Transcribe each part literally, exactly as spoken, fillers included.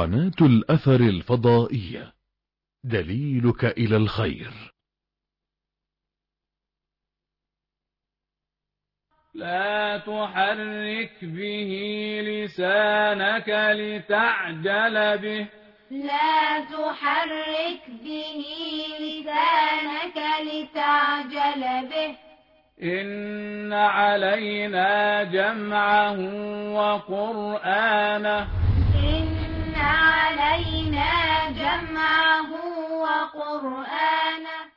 قناة الأثر الفضائية، دليلك إلى الخير. لا تحرك به لسانك لتعجل به لا تحرك به لسانك لتعجل به إن علينا جمعه وقرآنه إن علينا جمعه وقرآنه.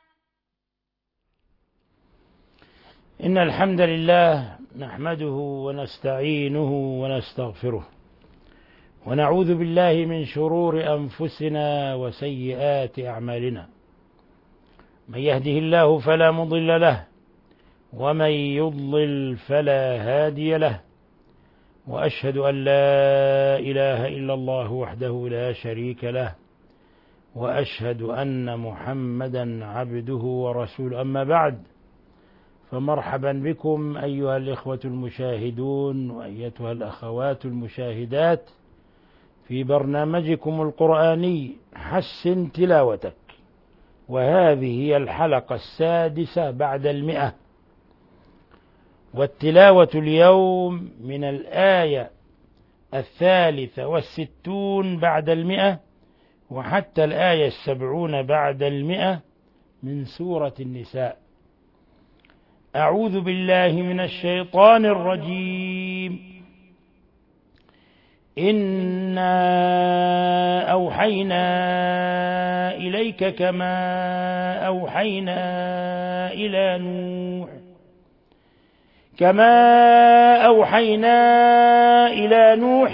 إن الحمد لله نحمده ونستعينه ونستغفره، ونعوذ بالله من شرور أنفسنا وسيئات أعمالنا. من يهده الله فلا مضل له، ومن يضلل فلا هادي له، وأشهد أن لا إله إلا الله وحده لا شريك له، وأشهد أن محمدا عبده ورسوله. أما بعد، فمرحبا بكم أيها الإخوة المشاهدون وأيتها الأخوات المشاهدات في برنامجكم القرآني حسن تلاوتك، وهذه هي الحلقة السادسة بعد المئة. والتلاوة اليوم من الآية الثالثة والستون بعد المئة وحتى الآية السبعون بعد المئة من سورة النساء. أعوذ بالله من الشيطان الرجيم. إنا أوحينا إليك كما أوحينا إلى نوح كما أوحينا إلى نوح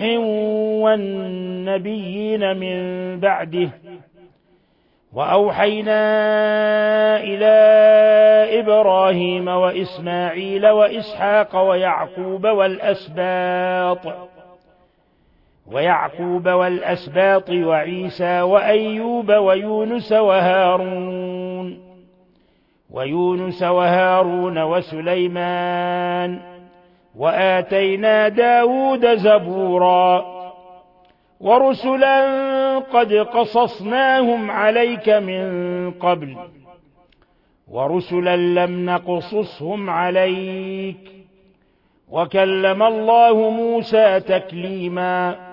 والنبيين من بعده، وأوحينا إلى إبراهيم وإسماعيل وإسحاق ويعقوب والأسباط ويعقوب والأسباط وعيسى وأيوب ويونس وهارون ويونس وهارون وسليمان، وآتينا داود زبورا، ورسلا قد قصصناهم عليك من قبل، ورسلا لم نقصصهم عليك، وكلم الله موسى تكليما،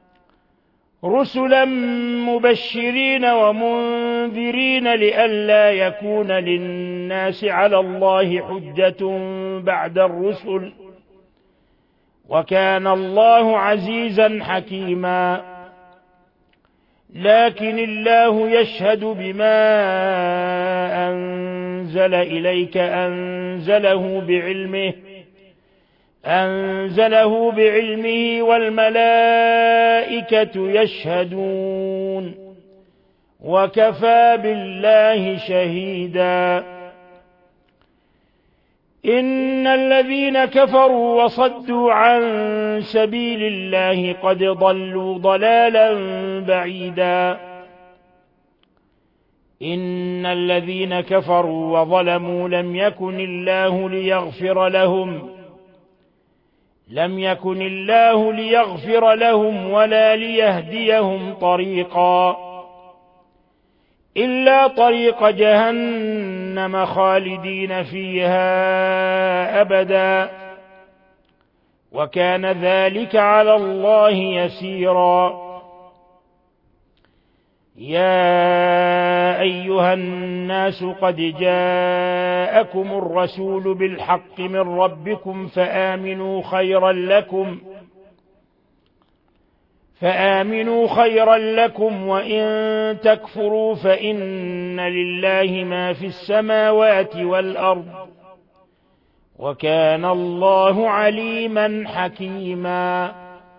رسلا مبشرين ومنذرين لئلا يكون للناس على الله حجة بعد الرسل، وكان الله عزيزا حكيما. لكن الله يشهد بما أنزل إليك أنزله بعلمه أنزله بعلمه والملائكة يشهدون، وكفى بالله شهيدا. إن الذين كفروا وصدوا عن سبيل الله قد ضلوا ضلالا بعيدا. إن الذين كفروا وظلموا لم يكن الله ليغفر لهم لم يكن الله ليغفر لهم ولا ليهديهم طريقا إلا طريق جهنم خالدين فيها أبدا، وكان ذلك على الله يسيرا. يا أيها الناس قد جاءكم الرسول بالحق من ربكم فآمنوا خيرا لكم فآمنوا خيرا لكم وإن تكفروا فإن لله ما في السماوات والأرض، وكان الله عليما حكيما.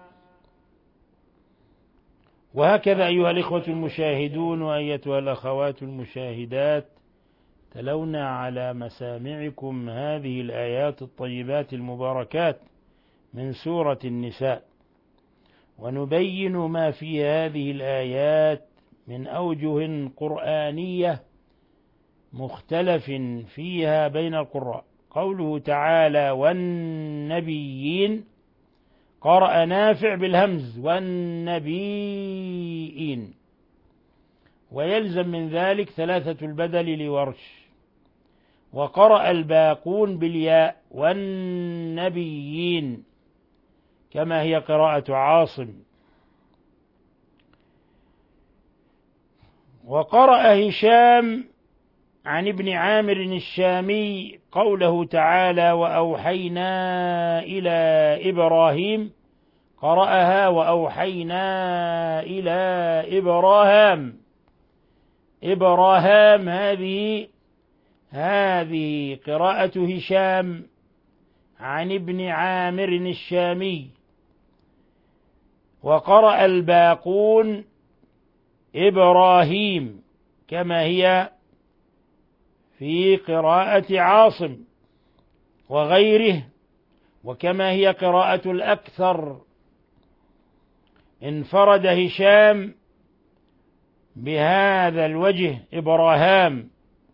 وهكذا أيها الإخوة المشاهدون وأيتها الأخوات المشاهدات، تلونا على مسامعكم هذه الآيات الطيبات المباركات من سورة النساء، ونبين ما في هذه الآيات من أوجه قرآنية مختلف فيها بين القراء. قوله تعالى والنبيين، قرأ نافع بالهمز والنبيين، ويلزم من ذلك ثلاثة البدل لورش. وقرأ الباقون بالياء والنبيين كما هي قراءة عاصم. وقرأ هشام عن ابن عامر الشامي قوله تعالى وأوحينا إلى إبراهيم، قرأها وأوحينا إلى إبراهام. إبراهام هذه هذه قراءة هشام عن ابن عامر الشامي. وقرأ الباقون إبراهيم كما هي في قراءة عاصم وغيره، وكما هي قراءة الأكثر. انفرد هشام بهذا الوجه إبراهام.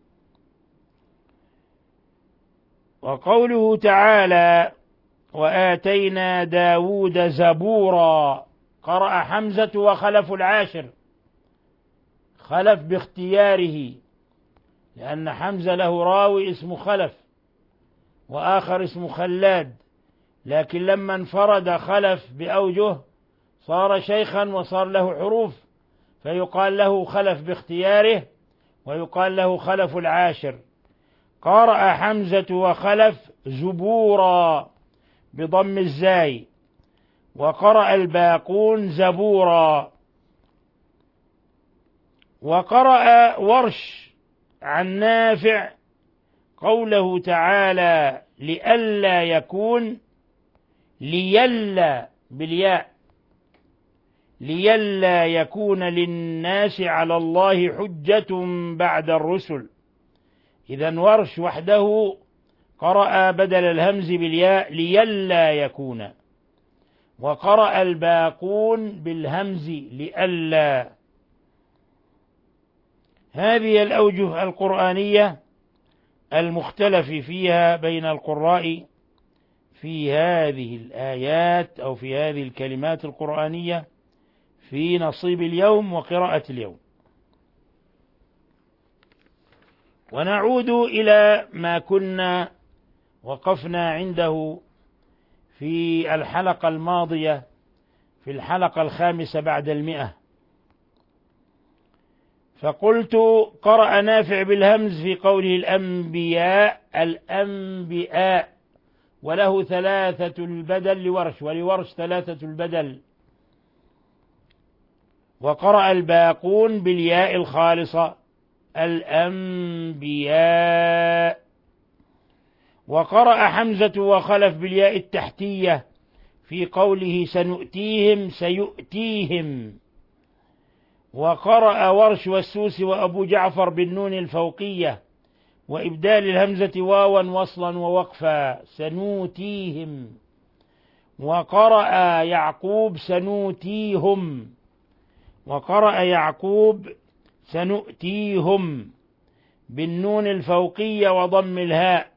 وقوله تعالى وآتينا داود زبورا، قرأ حمزة وخلف العاشر، خلف باختياره، لأن حمزة له راوي اسمه خلف وآخر اسمه خلاد، لكن لما انفرد خلف بأوجه صار شيخا وصار له حروف، فيقال له خلف باختياره ويقال له خلف العاشر. قرأ حمزة وخلف زبورا بضم الزاي، وقرأ الباقون زبورا. وقرأ ورش عن نافع قوله تعالى لئلا يكون، ليلا بالياء، ليلا يكون للناس على الله حجة بعد الرسل. إذن ورش وحده قرأ بدل الهمز بالياء ليلا يكون، وقرأ الباقون بالهمز لئلا. هذه الأوجه القرآنية المختلف فيها بين القراء في هذه الآيات أو في هذه الكلمات القرآنية في نصيب اليوم وقراءة اليوم. ونعود إلى ما كنا وقفنا عنده في الحلقة الماضية، في الحلقة الخامسة بعد المئة. فقلت قرأ نافع بالهمز في قوله الأنبياء الأنبياء، وله ثلاثة البدل لورش، ولورش ثلاثة البدل. وقرأ الباقون بالياء الخالصة الأنبياء. وقرأ حمزة وخلف بالياء التحتية في قوله سنؤتيهم سيؤتيهم. وقرأ ورش والسوسي وأبو جعفر بالنون الفوقية وإبدال الهمزة واوا وصلا ووقفا سنوتيهم. وقرأ يعقوب سنوتيهم. وقرأ يعقوب سنؤتيهم بالنون الفوقية وضم الهاء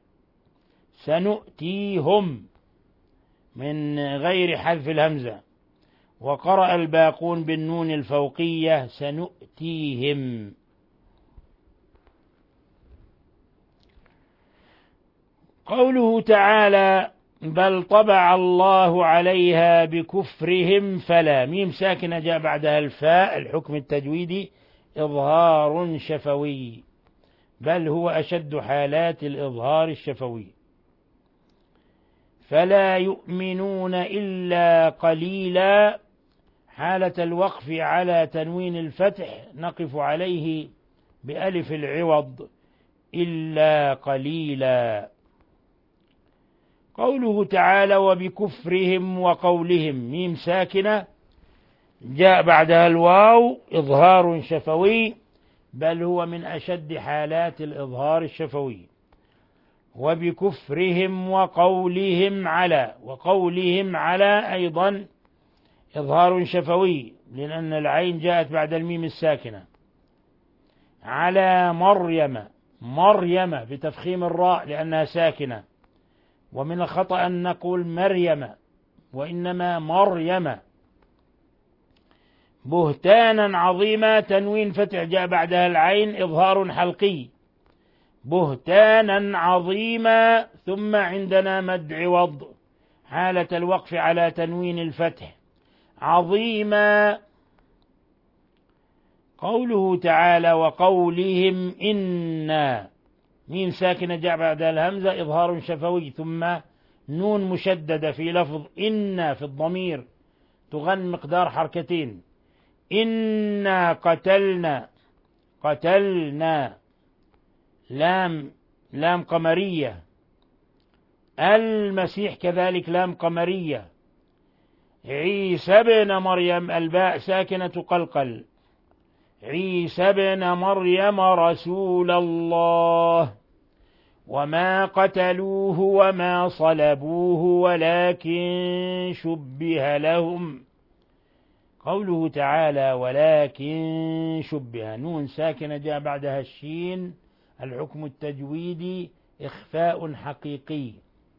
سنؤتيهم من غير حذف الهمزة. وقرأ الباقون بالنون الفوقية سنؤتيهم. قوله تعالى بل طبع الله عليها بكفرهم فلا، ميم ساكنة جاء بعدها الفاء، الحكم التجويدي إظهار شفوي، بل هو أشد حالات الإظهار الشفوي. فلا يؤمنون إلا قليلا، حالة الوقف على تنوين الفتح نقف عليه بألف العوض إلا قليلا. قوله تعالى وبكفرهم وقولهم، ميم ساكنة جاء بعدها الواو إظهار شفوي، بل هو من أشد حالات الإظهار الشفوي. وبكفرهم وقولهم على، وقولهم على أيضا إظهار شفوي لأن العين جاءت بعد الميم الساكنة. على مريم، مريم بتفخيم الراء لأنها ساكنة، ومن الخطأ أن نقول مريم وإنما مريم. بهتانا عظيما تنوين فتح جاء بعدها العين إظهار حلقي. بهتانا عظيما ثم عندنا مد عوض حالة الوقف على تنوين الفتح عظيما. قوله تعالى وقولهم إنا ميم ساكنة جاء بعدها الهمزة إظهار شفوي ثم نون مشددة في لفظ إنا في الضمير تغن مقدار حركتين. إنا قتلنا قتلنا لام لام قمرية. المسيح كذلك لام قمرية. عيسى بن مريم الباء ساكنة قلقل. عيسى بن مريم رسول الله. وما قتلوه وما صلبوه ولكن شبه لهم. قوله تعالى ولكن شبه نون ساكنة جاء بعدها الشين الحكم التجويدي إخفاء حقيقي.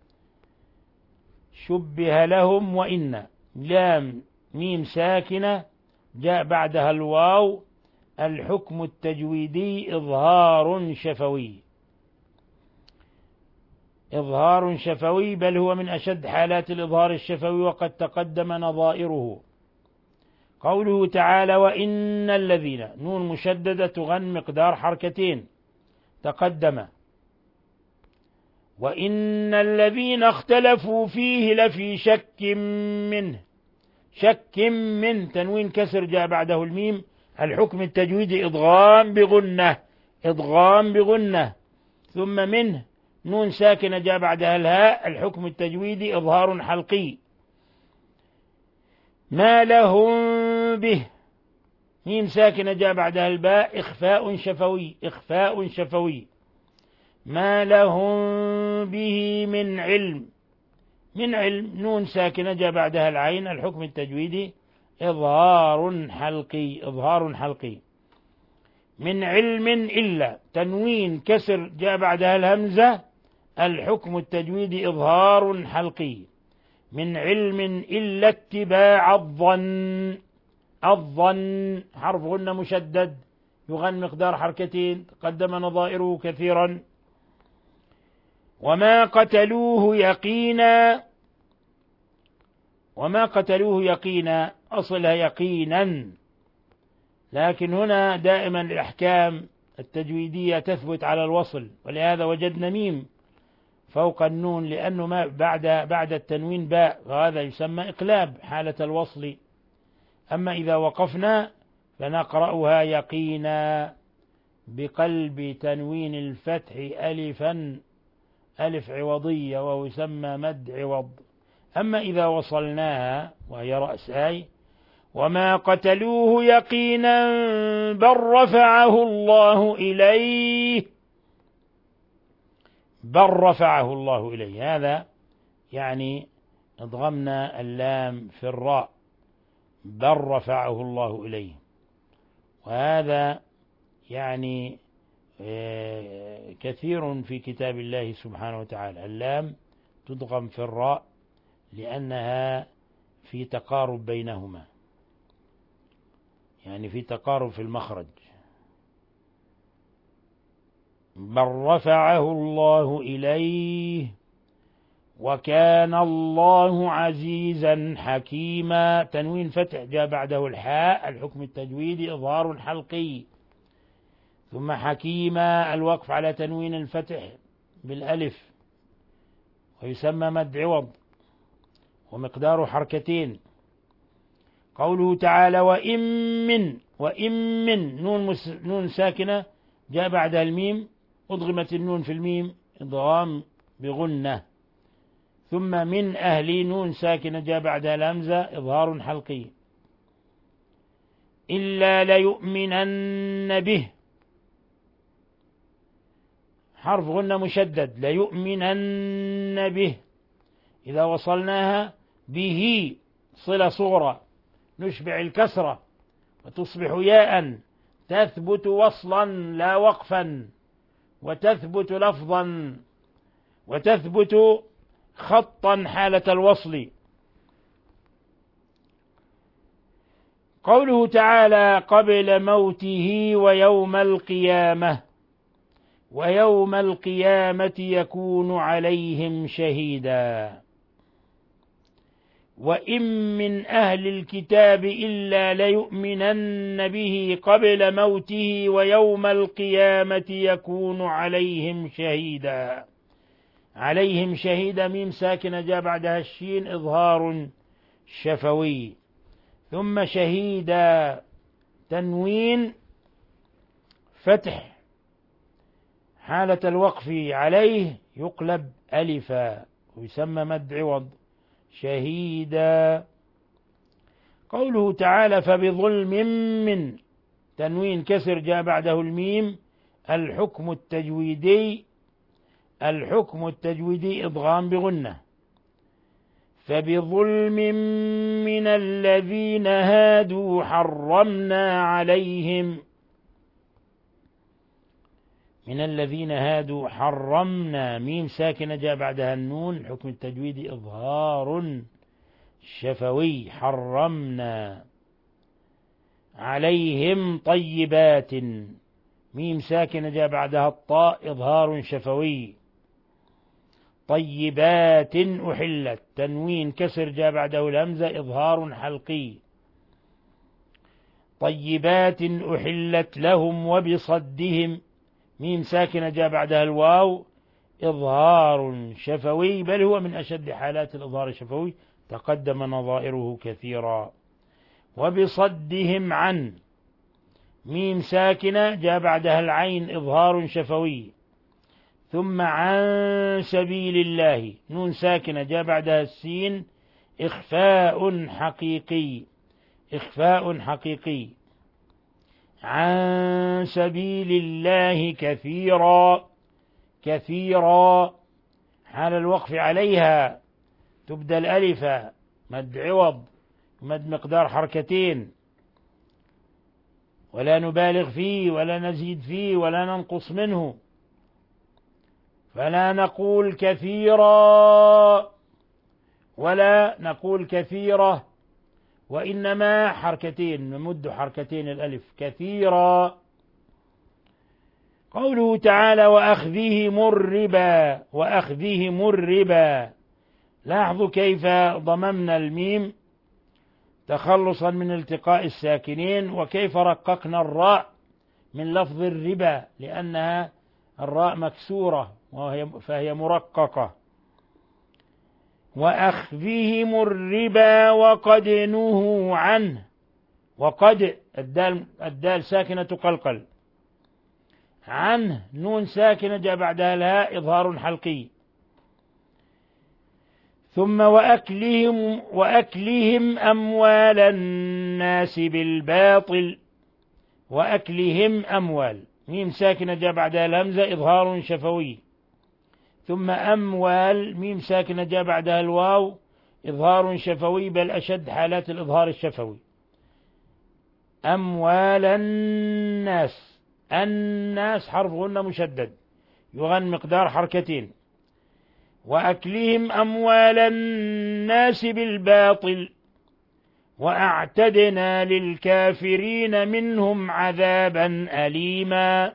شبه لهم وإن لام ميم ساكنة جاء بعدها الواو الحكم التجويدي إظهار شفوي. إظهار شفوي بل هو من أشد حالات الإظهار الشفوي وقد تقدم نظائره. قوله تعالى وإن الذين نون مشددة تغن مقدار حركتين تقدم. وإن الذين اختلفوا فيه لفي شك منه. شك من تنوين كسر جاء بعده الميم الحكم التجويدي إضغام بغنة. إضغام بغنة ثم منه نون ساكنة جاء بعدها الهاء الحكم التجويدي إظهار حلقي. ما لهم به ميم ساكنة جاء بعدها الباء إخفاء شفوي. إخفاء شفوي. ما لهم به من علم. من علم نون ساكنة جاء بعدها العين الحكم التجويدي إظهار حلقي. إظهار حلقي. من علم إلا تنوين كسر جاء بعدها الهمزة الحكم التجويدي إظهار حلقي. من علم إلا اتباع الظن. الظن حرف غنة مشدد يغن مقدار حركتين تقدم نظائره كثيرا. وما قتلوه يقينا. وما قتلوه يقينا أصلها يقينا لكن هنا دائما الأحكام التجويدية تثبت على الوصل ولهذا وجدنا ميم فوق النون لأنه ما بعد بعد التنوين باء وهذا يسمى إقلاب حالة الوصل. أما إذا وقفنا فنقرأها يقينا بقلب تنوين الفتح ألفا ألف عوضية وهو يسمى مد عوض. أما إذا وصلناها وهي رأس آي وما قتلوه يقينا بل رفعه الله إليه. بل رفعه الله إليه هذا يعني اضغمنا اللام في الراء. بل رفعه الله إليه وهذا يعني كثير في كتاب الله سبحانه وتعالى. اللام تضغم في الراء لأنها في تقارب بينهما يعني في تقارب في المخرج. بل رفعه الله إليه وكان الله عزيزا حكيما. تنوين فتح جاء بعده الحاء الحكم التجويدي إظهار حلقي. ثم حكيما الوقف على تنوين الفتح بالألف ويسمى مد عوض ومقدار حركتين. قوله تعالى وإن من. وإن من نون, مس نون ساكنة جاء بعدها الميم أضغمت النون في الميم إضغام بغنة. ثم من أهل نون ساكنة جاء بعدها الهمزة إظهار حلقي. إلا ليؤمنن به حرف غنة مشدد. ليؤمنن به إذا وصلناها به صلة صغرى نشبع الكسرة وتصبح ياء تثبت وصلا لا وقفا وتثبت لفظا وتثبت خطا حالة الوصل. قوله تعالى قبل موته ويوم القيامة، ويوم القيامة يكون عليهم شهيدا، وإن من أهل الكتاب إلا ليؤمنن به قبل موته ويوم القيامة يكون عليهم شهيدا. عليهم شهيدا ميم ساكنة جاء بعدها الشين إظهار شفوي، ثم شهيدا تنوين فتح حالة الوقف عليه يقلب ألفا ويسمى مد عوض شهيدا. قوله تعالى فبظلم من تنوين كسر جاء بعده الميم الحكم التجويدي، الحكم التجويدي إضغام بغنة. فبظلم من الذين هادوا حرمنا عليهم، من الذين هادوا حرمنا ميم ساكنة جاء بعدها النون الحكم التجويدي إظهار شفوي حرمنا عليهم طيبات ميم ساكنة جاء بعدها الطاء إظهار شفوي طيبات أحلت تنوين كسر جاء بعده الهمزة إظهار حلقي طيبات أحلت لهم وبصدهم ميم ساكنة جاء بعدها الواو إظهار شفوي، بل هو من أشد حالات الإظهار الشفوي تقدم نظائره كثيرا. وبصدهم عن ميم ساكنة جاء بعدها العين إظهار شفوي، ثم عن سبيل الله نون ساكنة جاء بعدها السين إخفاء حقيقي إخفاء حقيقي عن سبيل الله كثيرا كثيرا حال الوقف عليها تبدل ألفا مد عوض مد مقدار حركتين، ولا نبالغ فيه ولا نزيد فيه ولا ننقص منه، فلا نقول كثيرا ولا نقول كثيرة، وإنما حركتين نمد حركتين الألف كثيرا. قوله تعالى وأخذهم الربا وأخذهم الربا، لاحظوا كيف ضممنا الميم تخلصا من التقاء الساكنين، وكيف رققنا الراء من لفظ الربا لأنها الراء مكسورة وهي فهي مرققة. وأخذهم الربا وقد نهوا عنه، وقد الدال, الدال ساكنة تقلقل عنه نون ساكنة جاء بعدها الهاء إظهار حلقي. ثم وأكلهم وأكلهم أموال الناس بالباطل، وأكلهم أموال ميم ساكنة جاء بعدها الهمزة إظهار شفوي، ثم أموال ميم ساكنة جاء بعدها الواو إظهار شفوي، بل أشد حالات الإظهار الشفوي. أموال الناس الناس حرف غنة مشدد يغن مقدار حركتين. وأكلهم أموال الناس بالباطل وأعتدنا للكافرين منهم عذابا أليما.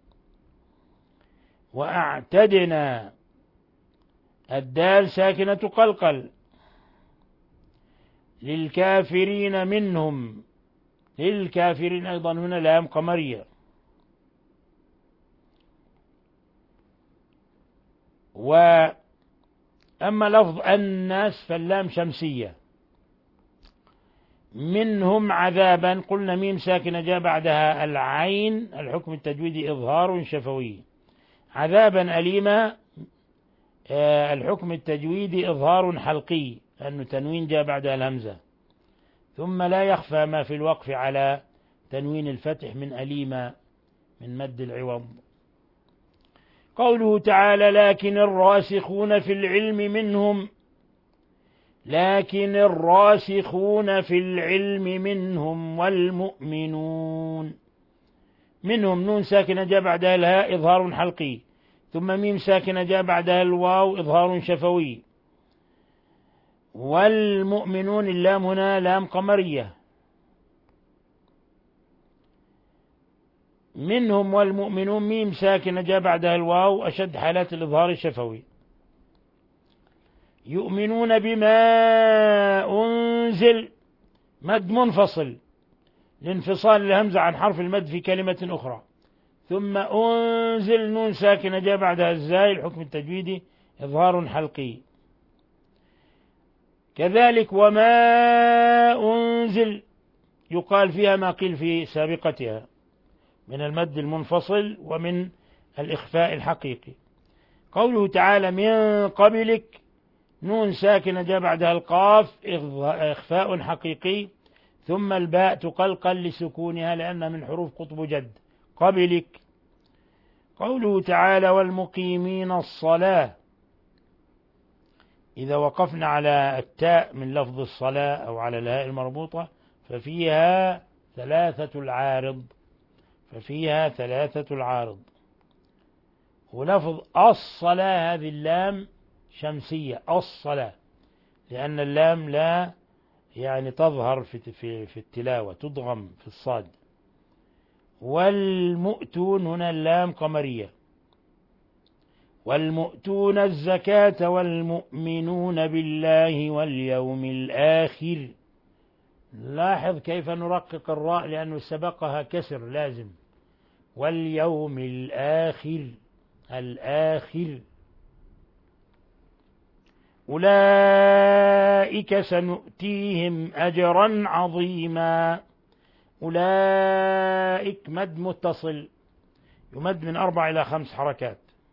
وأعتدنا الدال ساكنة قلقل للكافرين منهم، للكافرين أيضا هنا لام قمرية. وأما لفظ الناس فاللام شمسية. منهم عذابا قلنا ميم ساكنة جاء بعدها العين الحكم التجويدي إظهار شفوي. عذابا أليما الحكم التجويدي إظهار حلقي لأنه تنوين جاء بعدها الهمزة. ثم لا يخفى ما في الوقف على تنوين الفتح من أليما من مد العوض. قوله تعالى لكن الراسخون في العلم منهم، لكن الراسخون في العلم منهم والمؤمنون. منهم نون ساكنة جاء بعدها الهاء إظهار حلقي، ثم ميم ساكنة جاء بعدها الواو إظهار شفوي. والمؤمنون اللام هنا لام قمرية منهم والمؤمنون ميم ساكنة جاء بعدها الواو أشد حالات الإظهار الشفوي. يؤمنون بما أنزل مد منفصل لانفصال الهمزة عن حرف المد في كلمة أخرى. ثم أنزل نون ساكنة جاء بعدها الزاي الحكم التجويدي إظهار حلقي. كذلك وما أنزل يقال فيها ما قيل في سابقتها من المد المنفصل ومن الإخفاء الحقيقي. قوله تعالى من قبلك نون ساكنة جاء بعدها القاف إخفاء حقيقي، ثم الباء تقلقل لسكونها لأنها من حروف قطب جد قبلك. قوله تعالى والمقيمين الصلاة، إذا وقفنا على التاء من لفظ الصلاة أو على الهاء المربوطة ففيها ثلاثة العارض ففيها ثلاثة العارض ولفظ الصلاة هذه اللام شمسية الصلاة، لأن اللام لا يعني تظهر في في في التلاوة تضغم في الصاد. والمؤتون هنا اللام قمرية. والمؤتون الزكاة والمؤمنون بالله واليوم الآخر. لاحظ كيف نرقق الراء لأنه سبقها كسر لازم. واليوم الآخر الآخر. أولئك سنؤتيهم أجرا عظيما. أولئك مد متصل يمد من أربع إلى خمس حركات.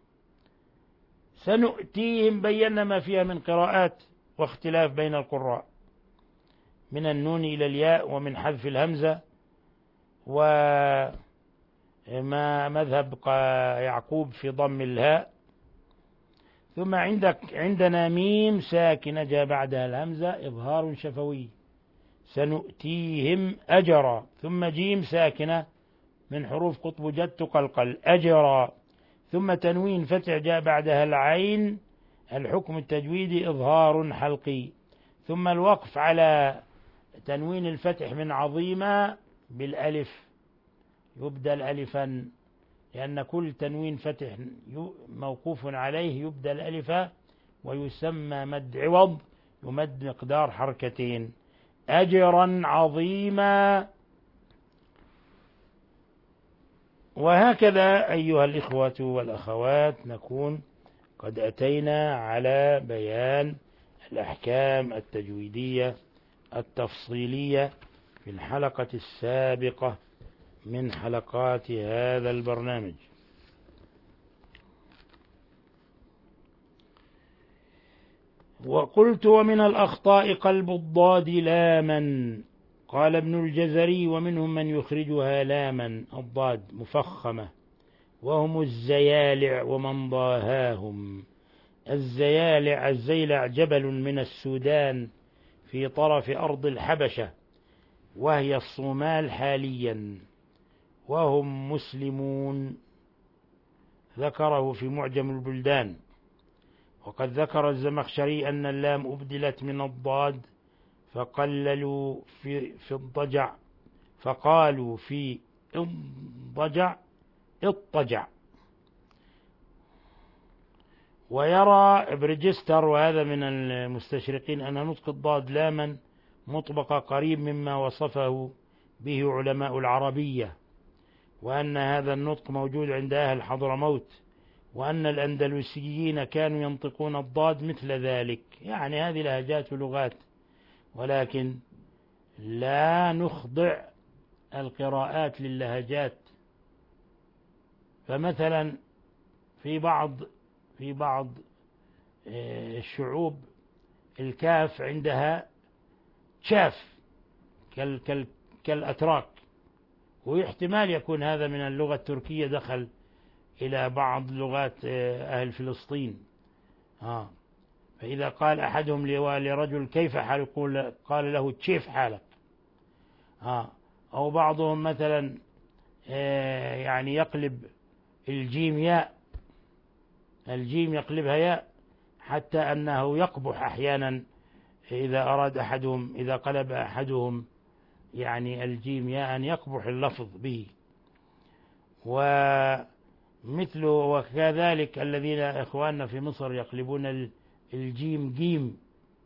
سنؤتيهم بينا ما فيها من قراءات واختلاف بين القراء من النون إلى الياء ومن حذف الهمزة، وما مذهب يعقوب في ضم الهاء. ثم عندك عندنا ميم ساكنة جاء بعدها الهمزة إظهار شفوي سنؤتيهم أجرا، ثم جيم ساكنة من حروف قطب جد تقلقل أجرا، ثم تنوين فتح جاء بعدها العين الحكم التجويدي إظهار حلقي، ثم الوقف على تنوين الفتح من عظيمة بالألف يبدل ألفا، لأن كل تنوين فتح موقوف عليه يبدل ألفا ويسمى مد عوض يمد مقدار حركتين. أجرا عظيما. وهكذا أيها الإخوة والأخوات نكون قد أتينا على بيان الأحكام التجويدية التفصيلية في الحلقة السابقة من حلقات هذا البرنامج. وقلت ومن الأخطاء قلب الضاد لاما، قال ابن الجزري ومنهم من يخرجها لاما الضاد مفخمة، وهم الزيالع ومن ضاهاهم. الزيالع الزيلع جبل من السودان في طرف أرض الحبشة وهي الصومال حاليا، وهم مسلمون، ذكره في معجم البلدان. وقد ذكر الزمخشري أن اللام أبدلت من الضاد فقللوا في, في الضجع فقالوا في الضجع اضطجع. ويرى بريجستر وهذا من المستشرقين أن نطق الضاد لاما مطبقة قريب مما وصفه به علماء العربية، وأن هذا النطق موجود عند أهل حضرموت، وأن الأندلسيين كانوا ينطقون الضاد مثل ذلك. يعني هذه لهجات ولغات، ولكن لا نخضع القراءات للهجات. فمثلا في بعض في بعض الشعوب الكاف عندها شاف كالأتراك، واحتمال يكون هذا من اللغة التركية دخل إلى بعض لغات أهل فلسطين. آه. فإذا قال أحدهم لرجل كيف حالك قال له كيف حالك. آه. أو بعضهم مثلا يعني يقلب الجيم ياء، الجيم يقلبها ياء، حتى أنه يقبح أحيانا إذا أراد أحدهم إذا قلب أحدهم يعني الجيم ياء يقبح اللفظ به. ومثل وكذلك الذين إخواننا في مصر يقلبون الجيم جيم،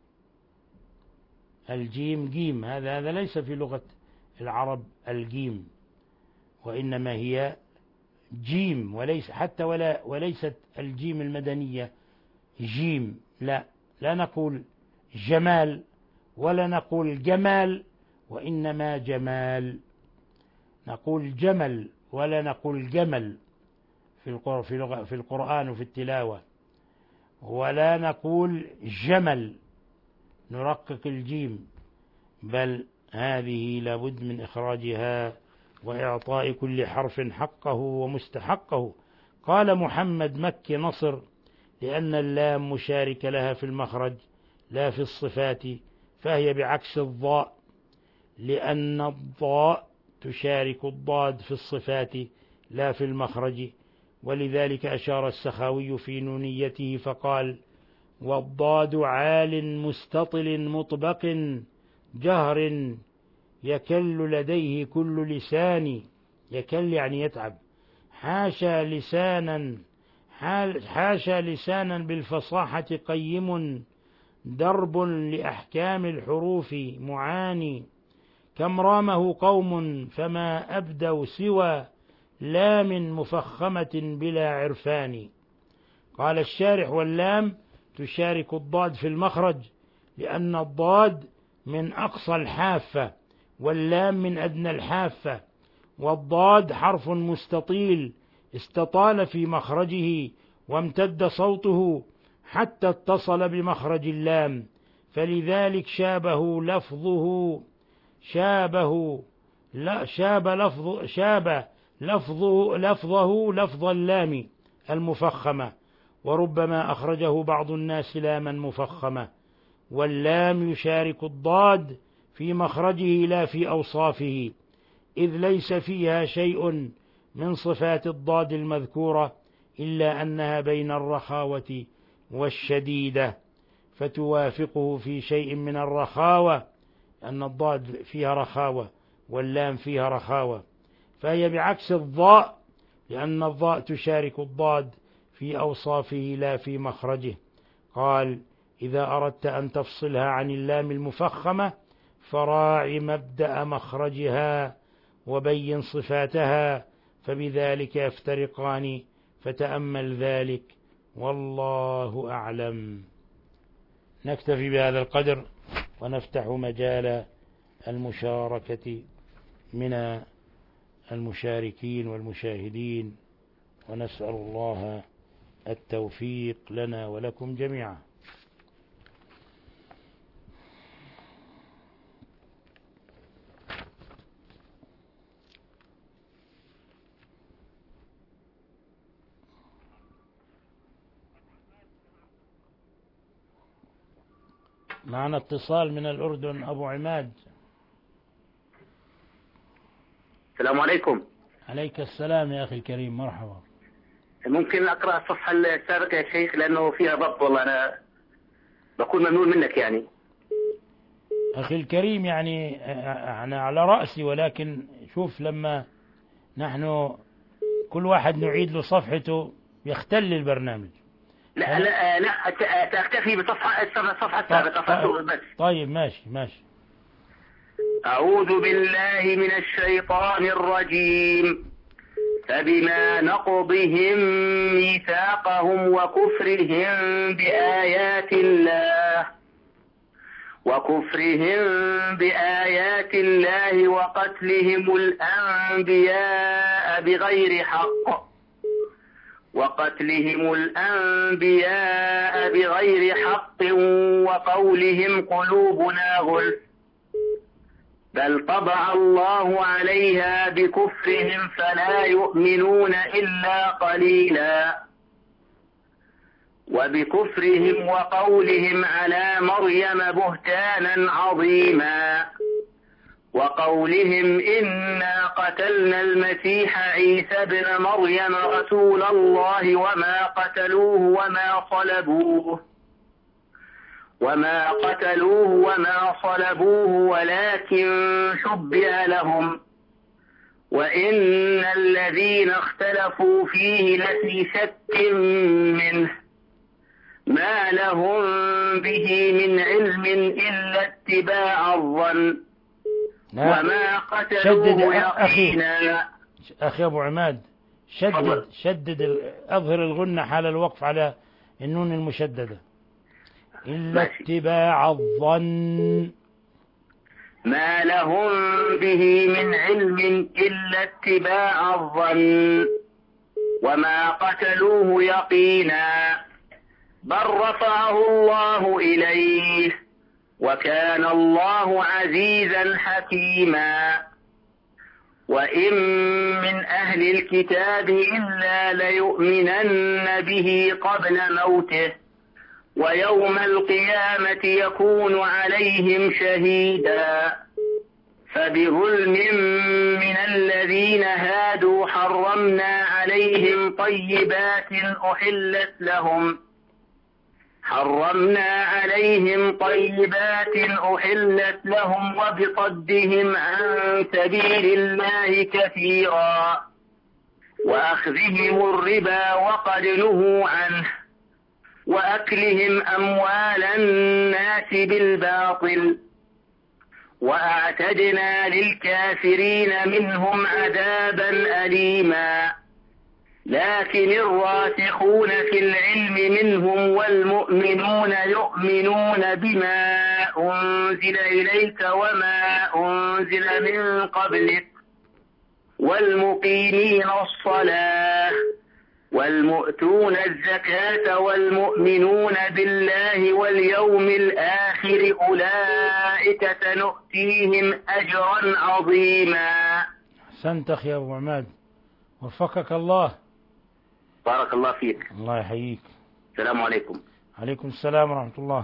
الجيم جيم، هذا هذا ليس في لغة العرب الجيم، وإنما هي جيم، وليس حتى ولا وليست الجيم المدنية جيم، لا لا نقول جمال ولا نقول جمال، وإنما جمال، نقول جمل ولا نقول جمل في في القرآن وفي التلاوة، ولا نقول جمل نرقق الجيم، بل هذه لابد من إخراجها وإعطاء كل حرف حقه ومستحقه. قال محمد مكي نصر: لأن اللام مشارك لها في المخرج لا في الصفات، فهي بعكس الضاء، لأن الضاء تشارك الضاد في الصفات لا في المخرج. ولذلك أشار السخاوي في نونيته فقال: والضاد عال مستطل مطبق جهر يكل لديه كل لسان، يكل يعني يتعب، حاشا لسانا حاشا لسانا بالفصاحة قيم، درب لأحكام الحروف معاني، كم رامه قوم فما أبدوا سوى لام مفخمة بلا عرفان. قال الشارح: واللام تشارك الضاد في المخرج، لأن الضاد من أقصى الحافة واللام من أدنى الحافة، والضاد حرف مستطيل استطال في مخرجه وامتد صوته حتى اتصل بمخرج اللام، فلذلك شابه لفظه شابه لا شاب لفظ شاب لفظه لفظه لفظ اللام المفخمة، وربما أخرجه بعض الناس لاما مفخمة. واللام يشارك الضاد في مخرجه لا في أوصافه، إذ ليس فيها شيء من صفات الضاد المذكورة إلا أنها بين الرخاوة والشديدة، فتوافقه في شيء من الرخاوة، أن الضاد فيها رخاوة واللام فيها رخاوة، فهي بعكس الضاء، لأن الضاء تشارك الضاد في أوصافه لا في مخرجه. قال: إذا أردت أن تفصلها عن اللام المفخمة فراعي مبدأ مخرجها وبين صفاتها، فبذلك يفترقان، فتأمل ذلك، والله أعلم. نكتفي بهذا القدر ونفتح مجال المشاركة من المشاركين والمشاهدين، ونسأل الله التوفيق لنا ولكم جميعا. معنا اتصال من الأردن. أبو عماد. السلام عليكم. عليك السلام يا أخي الكريم، مرحبا. ممكن أقرأ الصفحة السابقة يا شيخ، لأنه فيها ضبط، والله أنا بكون ممنون منك. يعني أخي الكريم، يعني أنا على رأسي، ولكن شوف لما نحن كل واحد نعيد له صفحته يختل البرنامج. لا لا لا تكتفي بصفحة الصفحة السابقة بس. طيب ماشي ماشي. أعوذ بالله من الشيطان الرجيم. فبما نقضهم ميثاقهم وكفرهم بآيات الله وكفرهم بآيات الله وقتلهم الأنبياء بغير حق وقتلهم الأنبياء بغير حق وقولهم قلوبنا غلف بل طبع الله عليها بكفرهم فلا يؤمنون إلا قليلا وبكفرهم وقولهم على مريم بهتانا عظيما وقولهم إنا قتلنا المسيح عيسى ابن مريم رسول الله وما قتلوه وما صلبوه وما قتلوه وما صلبوه ولكن شبه لهم وإن الذين اختلفوا فيه لفي شك منه ما لهم به من علم إلا اتباع الظن وما قتلوه يقينا. أخي أبو عماد شدد شدد أظهر الغنة حال الوقف على النون المشددة. إلا اتباع الظن ما لهم به من علم إلا اتباع الظن وما قتلوه يقينا بل رفعه الله إليه وكان الله عزيزا حكيما. وإن من أهل الكتاب إلا ليؤمنن به قبل موته ويوم القيامة يكون عليهم شهيدا. فبظلم من الذين هادوا حرمنا عليهم طيبات أحلت لهم حرمنا عليهم طيبات أحلت لهم وبصدهم عن سبيل الله كثيرا وأخذهم الربا وقد نهوا عنه وأكلهم أموال الناس بالباطل وأعتدنا للكافرين منهم عذابا أليما. لكن الراسخون في العلم منهم والمؤمنون يؤمنون بما أنزل إليك وما أنزل من قبلك والمقيمين الصلاة والمؤتون الزكاة والمؤمنون بالله واليوم الآخر أولئك سنؤتيهم أجرا عظيما. أحسنت أخي أبو عماد وفقك الله. بارك الله فيك. الله يحييك. السلام عليكم. عليكم السلام ورحمة الله.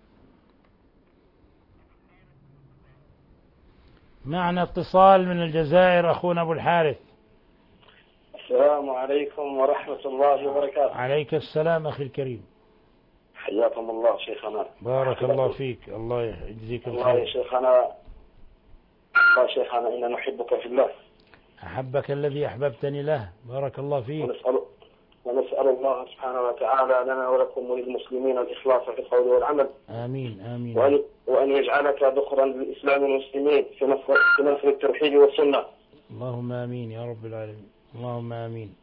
معنا اتصال من الجزائر أخونا أبو الحارث. السلام عليكم ورحمة الله وبركاته. عليك السلام أخي الكريم. حياكم الله شيخنا. بارك الله فيك. الله يجزيك الخير. الله يا شيخنا. الله شيخنا إنا نحبك في الله. أحبك الذي أحببتني له. بارك الله فيك. ونسأل, ونسأل الله سبحانه وتعالى لنا ولكم وللمسلمين الإخلاص في القول والعمل. آمين آمين. وأن, وأن يجعلك ذخرا للإسلام والمسلمين في نصر, في نصر التوحيد والسنة. اللهم آمين يا رب العالمين. اللهم آمين.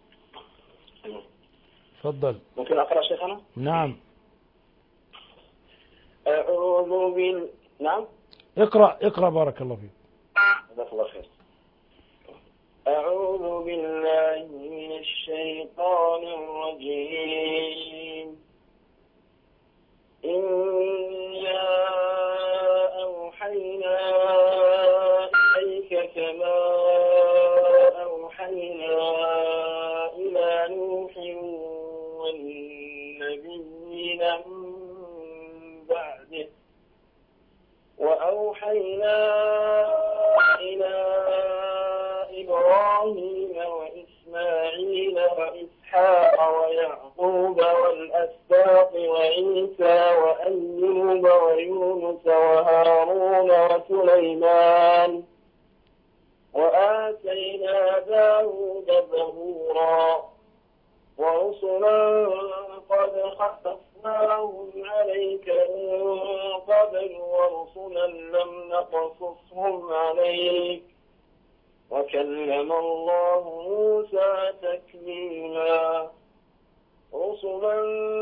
تفضل. ممكن أقرأ شيخنا؟ نعم. أعوذ بال نعم. اقرأ اقرأ بارك الله فيك. جزاك الله خير. أعوذ بالله من الشيطان الرجيم. إنا أوحينا إليك كما أوحينا إلى نوح والنبيين من بعده وأوحينا إلى إبراهيم وإسماعيل وإسحاق ويعقوب والأسباط وعيسى وأيوب ويونس وهارون وسليمان وآتينا داود زبورا ورسلا قد خصصناهم عليك من قبل ورسلا لم نقصصهم عليك وكلم الله موسى تكليما رسلا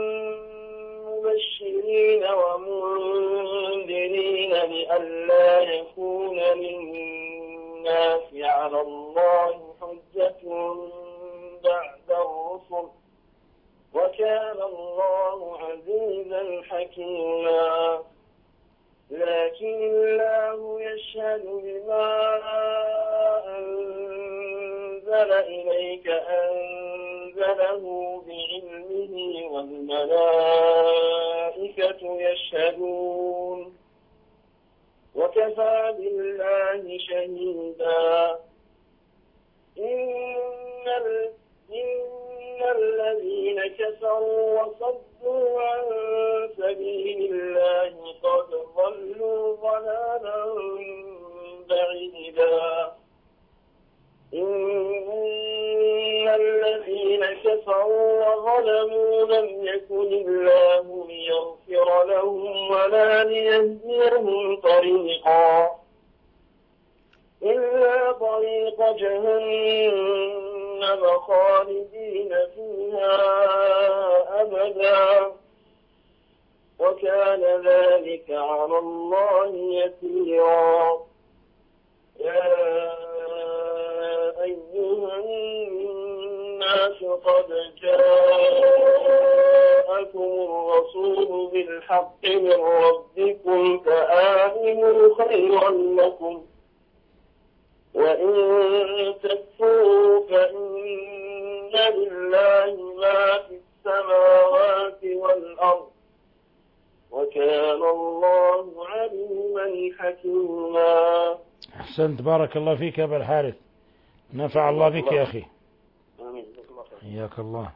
مبشرين ومنذرين لئلا يكون للناس على الله حجة بعد الرسل وكان الله عزيزا حكيما. لكن الله يشهد بما أنزل إليك أنزله بعلمه والملائكة يشهدون وكفى بالله شهيدا. إن, إن الذين كفروا وصدوا عن سبيل الله قد ضلوا ضلالا بعيدا. إن كفروا وظلموا لم يكن الله ليغفر لهم ولا ليهديهم طريقا إلا طريق جهنم خالدين فيها أبدا وكان ذلك على الله يسيرا يا أيها الناس قد جاءكم الرسول بالحق من ربكم فآمنوا خيرا لكم وإن تكفروا فإن لله ما في السماوات والأرض وكان الله عليما حكيما. أحسنت، بارك الله فيك يا أبا الحارث، نفع الله بك يا أخي. آمين. حياك الله.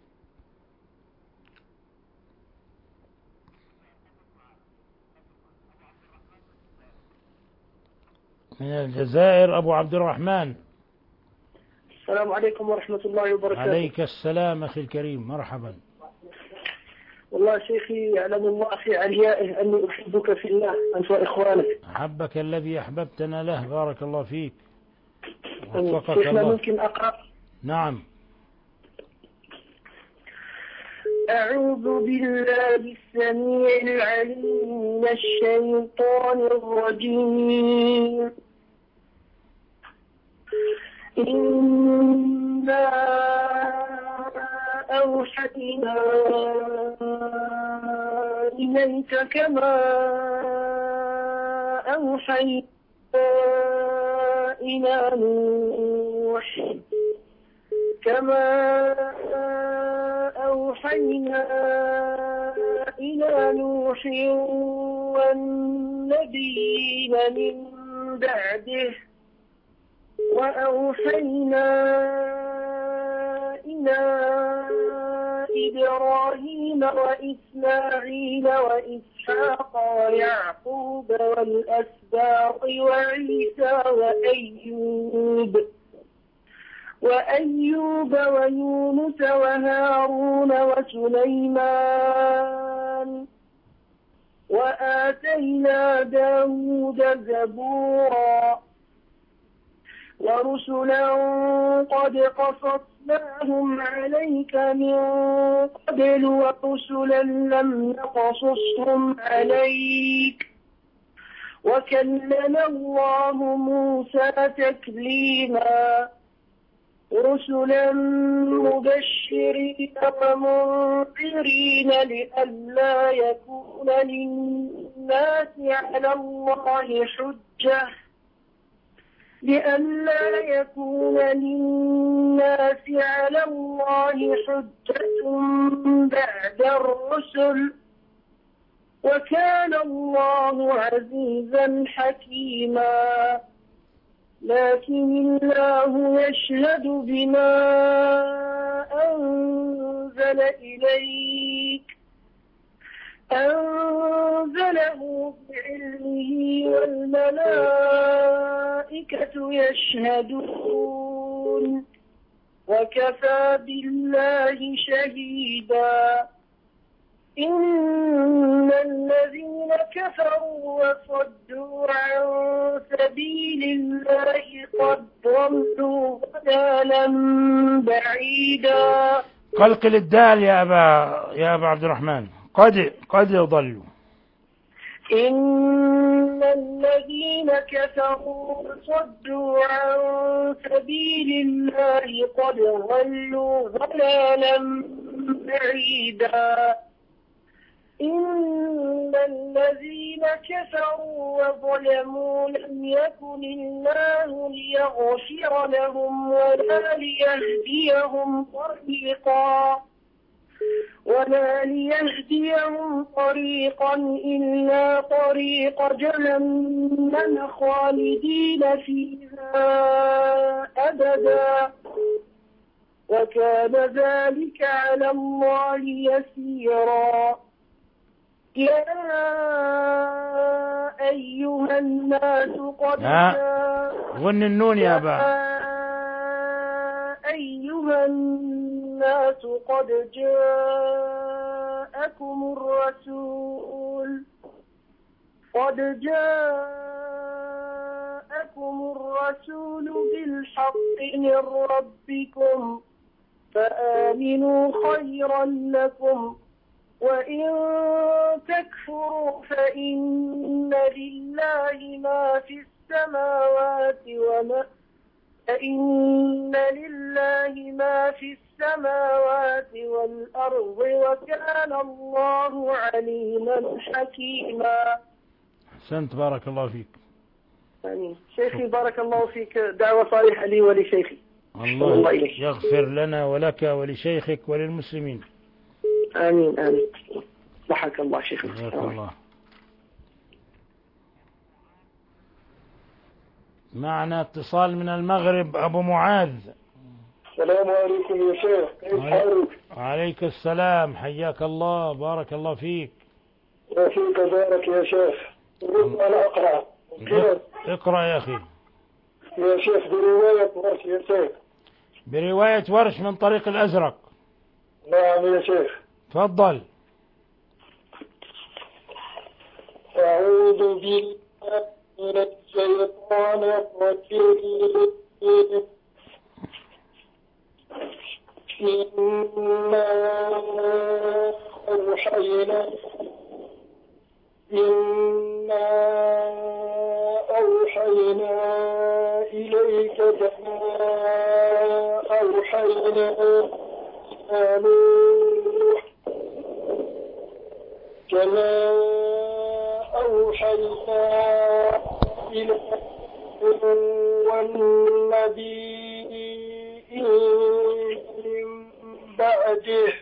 من الجزائر أبو عبد الرحمن. السلام عليكم ورحمة الله وبركاته. عليك السلام أخي الكريم، مرحبا. والله شيخي يعلم الله في عليائه أني أحبك في الله أنت وإخوانك. أحبك الذي أحببتنا له، بارك الله فيك. وفقك الله. ممكن أقرأ؟ نعم. أعوذ بالله السميع العليم من الشيطان الرجيم. إنا أوحينا إليك كما أوحينا إلى نوح كما أوحينا إلى نوح والنبيين من بعده وأوحينا إلى إبراهيم وإسماعيل وإسحاق ويعقوب والأسباط وعيسى وأيوب وأيوب ويونس وهارون وسليمان وآتينا داود زبورا ورسلا قد قصصناهم عليك من قبل ورسلا لم نقصصهم عليك وكلم الله موسى تكليما رسلا مبشرين ومنذرين لئلا يكون للناس على الله حجة لئلا يكون للناس على الله حجة بعد الرسل وكان الله عزيزا حكيما لكن الله يشهد بما أنزل إليك أنزله بعلمه والملائكة يشهدون وكفى بالله شهيدا إن الذين كفروا وصدوا عن سبيل الله قد ضلوا ضلالا بعيدا. قلقل الدال يا أبا يا أبا عبد الرحمن. قد قد ضلوا. إن الذين كفروا وصدوا عن سبيل الله قد ضلوا ضلالا بعيدا. إن الذين كفروا وظلموا لم يكن الله ليغفر لهم ولا ليهديهم طريقا ولا ليهديهم طريقا إلا طريق جهنم خالدين فيها أبدا وكان ذلك على الله يسيرا. يا أيها الناس قد غن النون يا أبا. أيها الناس الناس قد جاءكم الرسول قد جاءكم الرسول بالحق من ربكم فآمنوا خيرا لكم وإن تكفروا فإن لله ما في السماوات وما فإن لله ما في السماوات والأرض وكان الله عليما حكيما. أحسنت، بارك الله فيك. آمين. شيخي بارك الله فيك، دعوة صالحة لي ولشيخي. الله, الله يغفر لنا ولك ولشيخك وللمسلمين. آمين آمين. ضحك الله شيخي. بارك الله. معنا اتصال من المغرب، أبو معاذ. السلام عليكم يا شيخ، كيف حالك؟ وعليك السلام، حياك الله، بارك الله فيك. وفيك بارك يا شيخ. أريد أن أقرأ. اقرأ يا أخي. يا شيخ برواية ورش يا شيخ. برواية ورش من طريق الأزرق. نعم يا شيخ. تفضل. أعوذ بالله من الشيطان الرجيم. إنا أوحينا إنا أوحينا إليك كما أوحينا إلى نوح كما أوحينا إلى والنبيين من بعده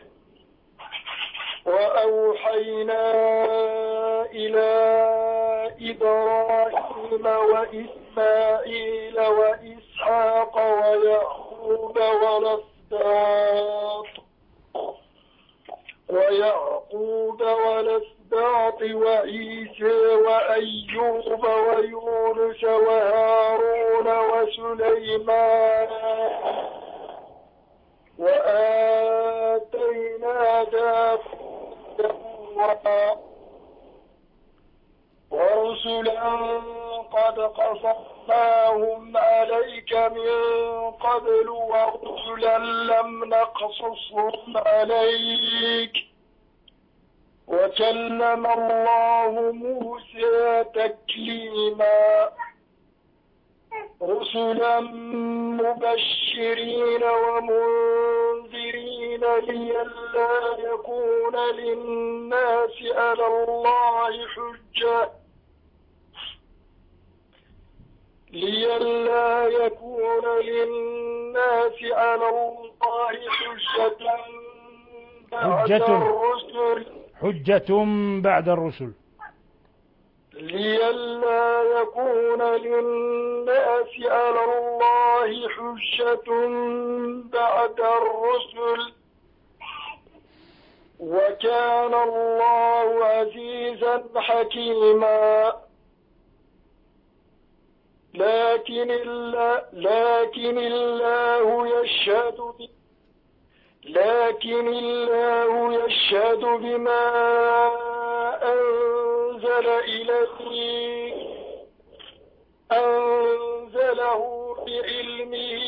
وأوحينا إلى إبراهيم وإسماعيل وإسحاق ويعقوب والأسباط ويعقوب والأسباط وعيسى وأيوب ويونس وهارون وسليمان وآتينا داود ورسلا قد قصصناهم عليك من قبل ورسلا لم نقصصهم عليك وكلم الله موسى تكليما رسلا مبشرين ومنذرين لئلا يكون للناس على الله حجة لئلا يكون للناس على الله حجة بعد الرسل حجة بعد الرسل لئلا يكون للناس على الله حجة بعد الرسل وكان الله عزيزا حكيما لكن الله لكن الله يشهد لكن الله يشهد بما أنزل إليك أنزله بعلمه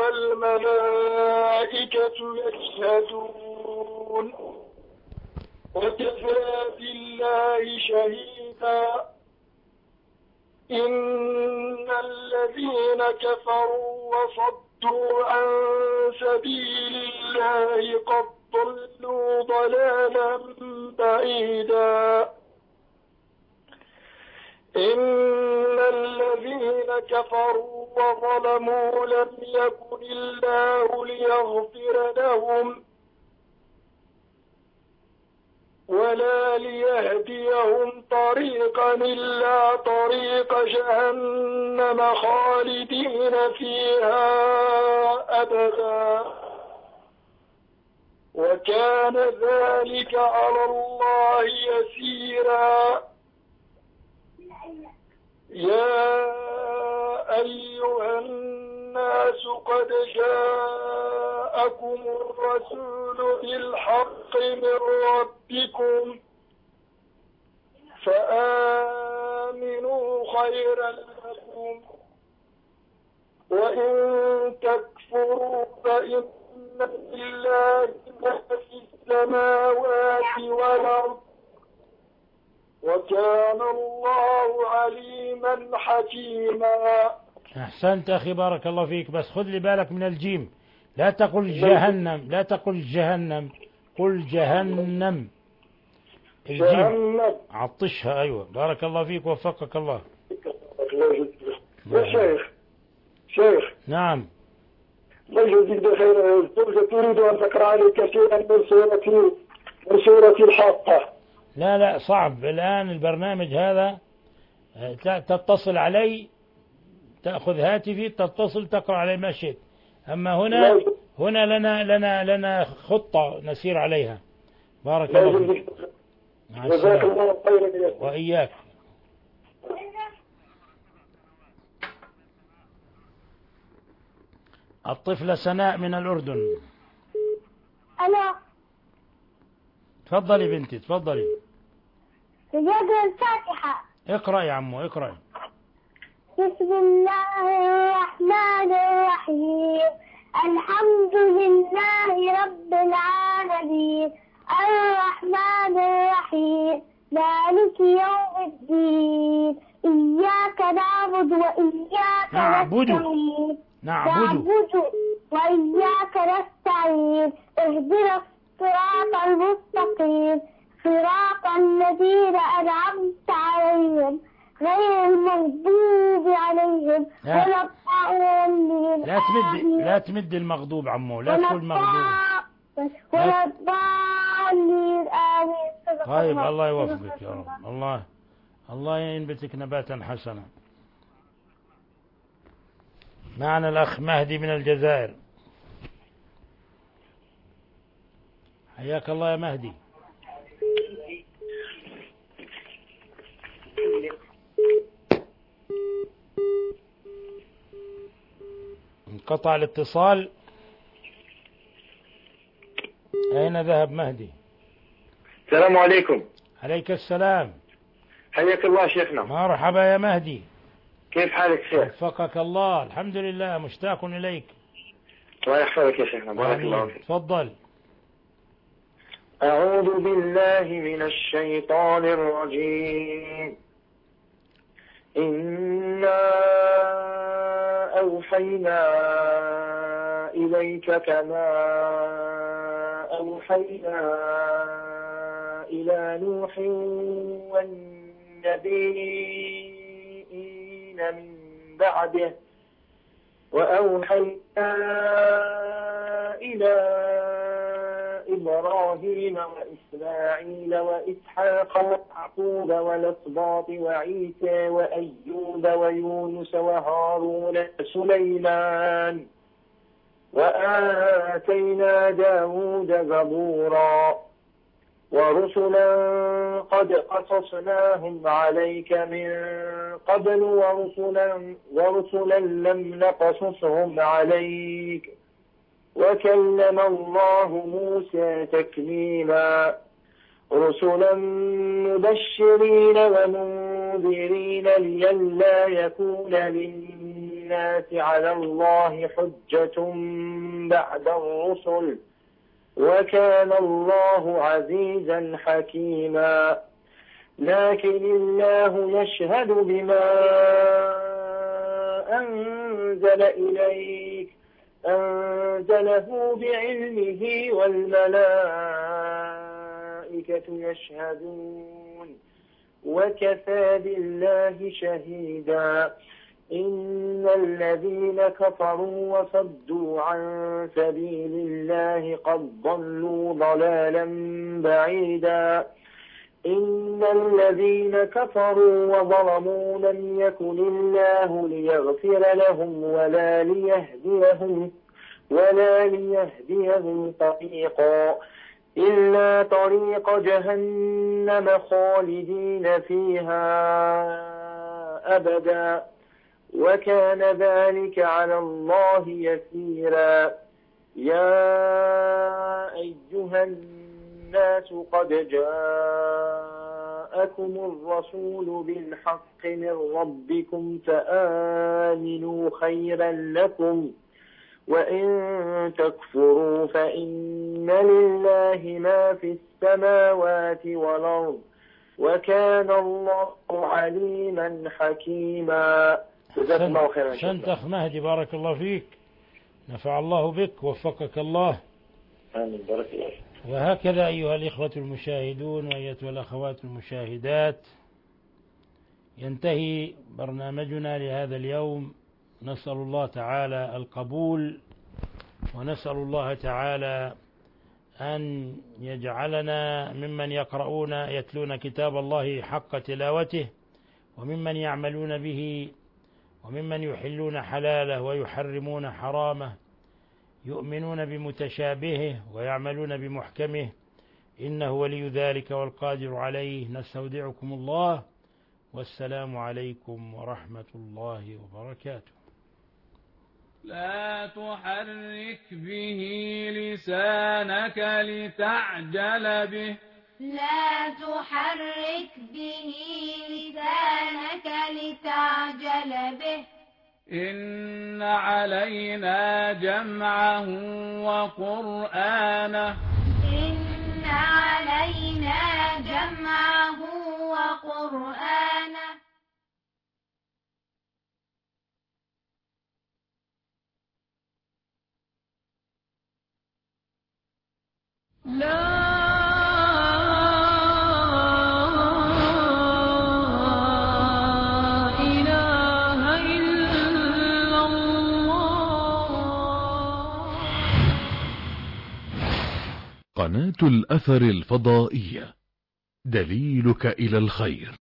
والملائكة يشهدون وكفى بالله شهيدا إن الذين كفروا وصدوا عن سبيل الله قد ضلوا ضلالا بعيدا إن الذين كفروا وظلموا لم يكن الله ليغفر لهم ولا ليهديهم طريقا إلا طريق جهنم خالدين فيها أبدا وكان ذلك على الله يسيرا يا أيها الناس قد جاءكم جاءكم الرسول بالحق من ربكم فآمنوا خيرا لكم وإن تكفروا فإن لله ما في السماوات والأرض وكان الله عليما حكيما. أحسنت أخي بارك الله فيك، بس خذ لي بالك من الجيم، لا تقل جهنم، لا تقل جهنم، قل جهنم. الجيم عطشها. أيوة بارك الله فيك وفقك الله. يا شيخ شيخ نعم. الله يجزيك بخير. تريد أن تقرأ لي كثيرا من سورة من سورة الحاقة. لا لا صعب الآن البرنامج هذا، تتصل علي تأخذ هاتفي تتصل تقرأ علي ما شئت، أما هنا هنا لنا لنا لنا خطة نسير عليها. بارك الله فيك. جزاك الله خيرا. وإياك. الطفلة سناء من الأردن. ألو. تفضلي بنتي تفضلي. نقرأ الفاتحة. اقرأ يا عمو اقرأ. بسم الله الرحمن الرحيم. الحمد لله رب العالمين الرحمن الرحيم مالك يوم الدين إياك نعبد وإياك نستعين نعبد وإياك نستعين اهدنا الصراط المستقيم صراط الذين أنعمت عليهم غير المغضوب عليهم ولا الضالين. لا تمد لا تمد المغضوب عمو، لا تقول مغضوب ولا الضالين آمين. طيب الله يوفقك يا رب. الله الله ينبتك نباتا حسنا. معنا الأخ مهدي من الجزائر. حياك الله يا مهدي. انقطع الاتصال. أين ذهب مهدي؟ السلام عليكم. عليك السلام. حياك الله شيخنا. مرحبا يا مهدي. كيف حالك شيخ؟ وفقك الله. الحمد لله مشتاق إليك. الله يحفظك يا شيخنا. بارك الله فيك. تفضل. أعوذ بالله من الشيطان الرجيم. إنا أوحينا إليك كما أوحينا إلى نوح والنبيين من بعده وأوحينا إلى إبراهيم وإسماعيل وإسحاق ويعقوب والأسباط وعيسى وأيوب ويونس وهارون وسليمان وآتينا داود زبورا ورسلا قد قصصناهم عليك من قبل ورسلا, ورسلا لم نقصصهم عليك وكلم الله موسى تكليما رسلا مبشرين ومنذرين لئلا يكون للناس على الله حجة بعد الرسل وكان الله عزيزا حكيما لكن الله يشهد بما أنزل إليك أنزله بعلمه والملائكة يشهدون وكفى بالله شهيدا إن الذين كفروا وصدوا عن سبيل الله قد ضلوا ضلالا بعيدا إن الذين كفروا وظلموا لم يكن الله ليغفر لهم ولا ليهديهم ولا ليهديهم طريقا إلا طريق جهنم خالدين فيها أبدا وكان ذلك على الله يسيرا يا أيها الناس قد جاءكم الرسول بالحق من ربكم فآمنوا خيرا لكم وإن تكفروا فإن لله ما في السماوات والأرض وكان الله عليما حكيما. جزاك الله خيرا. شنتخ مهدي بارك الله فيك، نفع الله بك، وفقك الله. آمين بارك الله. وهكذا أيها الإخوة المشاهدون وأيتها الأخوات المشاهدات ينتهي برنامجنا لهذا اليوم. نسأل الله تعالى القبول، ونسأل الله تعالى أن يجعلنا ممن يقرؤون يتلون كتاب الله حق تلاوته، وممن يعملون به، وممن يحلون حلاله ويحرمون حرامه، يؤمنون بمتشابهه ويعملون بمحكمه، إنه ولي ذلك والقادر عليه. نستودعكم الله، والسلام عليكم ورحمة الله وبركاته. لا تحرك به لسانك لتعجل به لا تحرك به لسانك لتعجل به إن علينا جمعه وقرآنه إن علينا جمعه وقرآنه لا إله إلا الله. قناة الأثر الفضائية، دليلك إلى الخير.